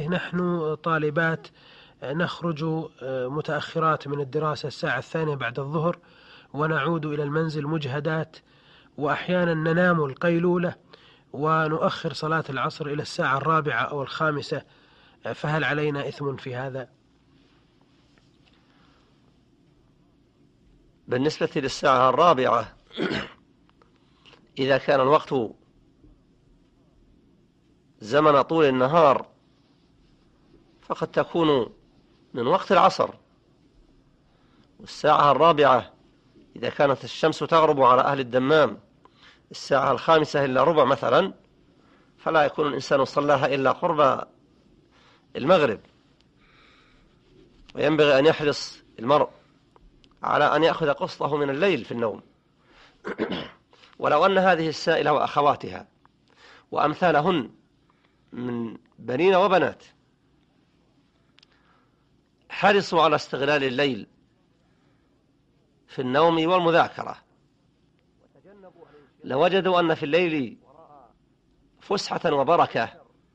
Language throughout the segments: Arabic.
الله، نحن طالبات نخرج متأخرات من الدراسة الساعة 2 بعد الظهر، ونعود إلى المنزل مجهدات، وأحيانا ننام القيلولة ونؤخر صلاة العصر إلى الساعة 4 أو 5، فهل علينا إثم في هذا؟ بالنسبة للساعة 4 إذا كان الوقت زمن طول النهار فقد تكون من وقت العصر، والساعة 4 إذا كانت الشمس تغرب على أهل الدمام الساعة 5:05 مثلا، فلا يكون الإنسان صلاها إلا قرب المغرب. وينبغي أن يحرص المرء على أن يأخذ قسطه من الليل في النوم. ولو أن هذه السائلة وأخواتها وأمثالهن من بنين وبنات حرصوا على استغلال الليل في النوم والمذاكرة، لوجدوا أن في الليل فسحة وبركة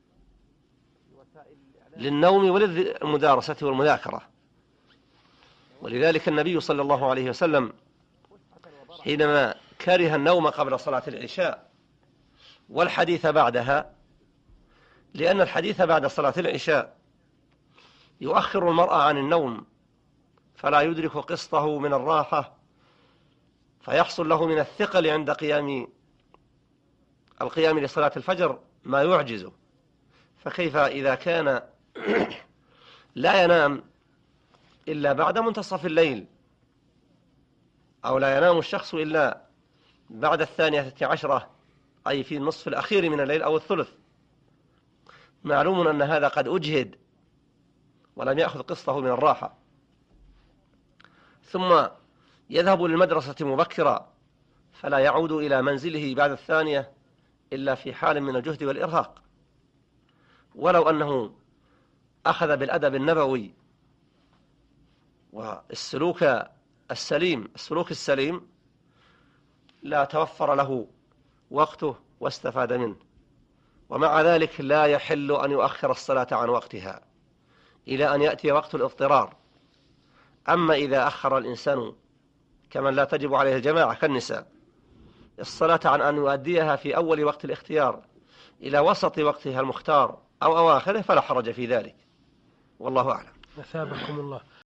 للنوم وللمدارسة والمذاكرة. ولذلك النبي صلى الله عليه وسلم حينما كره النوم قبل صلاة العشاء والحديث بعدها، لأن الحديث بعد صلاة العشاء يؤخر المرء عن النوم فلا يدرك قسطه من الراحة، فيحصل له من الثقل عند القيام لصلاة الفجر ما يعجزه. فكيف إذا كان لا ينام إلا بعد منتصف الليل، أو لا ينام الشخص إلا بعد 12 أي في النصف الأخير من الليل أو الثلث، معلوم أن هذا قد أجهد ولم يأخذ قسطه من الراحة، ثم يذهب للمدرسة مبكرا فلا يعود إلى منزله بعد 2 إلا في حال من الجهد والإرهاق. ولو أنه أخذ بالأدب النبوي والسلوك السليم لا توفر له وقته واستفاد منه. ومع ذلك لا يحل أن يؤخر الصلاة عن وقتها إلى أن يأتي وقت الاضطرار. أما إذا أخر الإنسان كمن لا تجب عليه الجماعة كالنساء الصلاة عن أن يؤديها في أول وقت الاختيار إلى وسط وقتها المختار أو أواخره فلا حرج في ذلك، والله أعلم. أثابكم الله.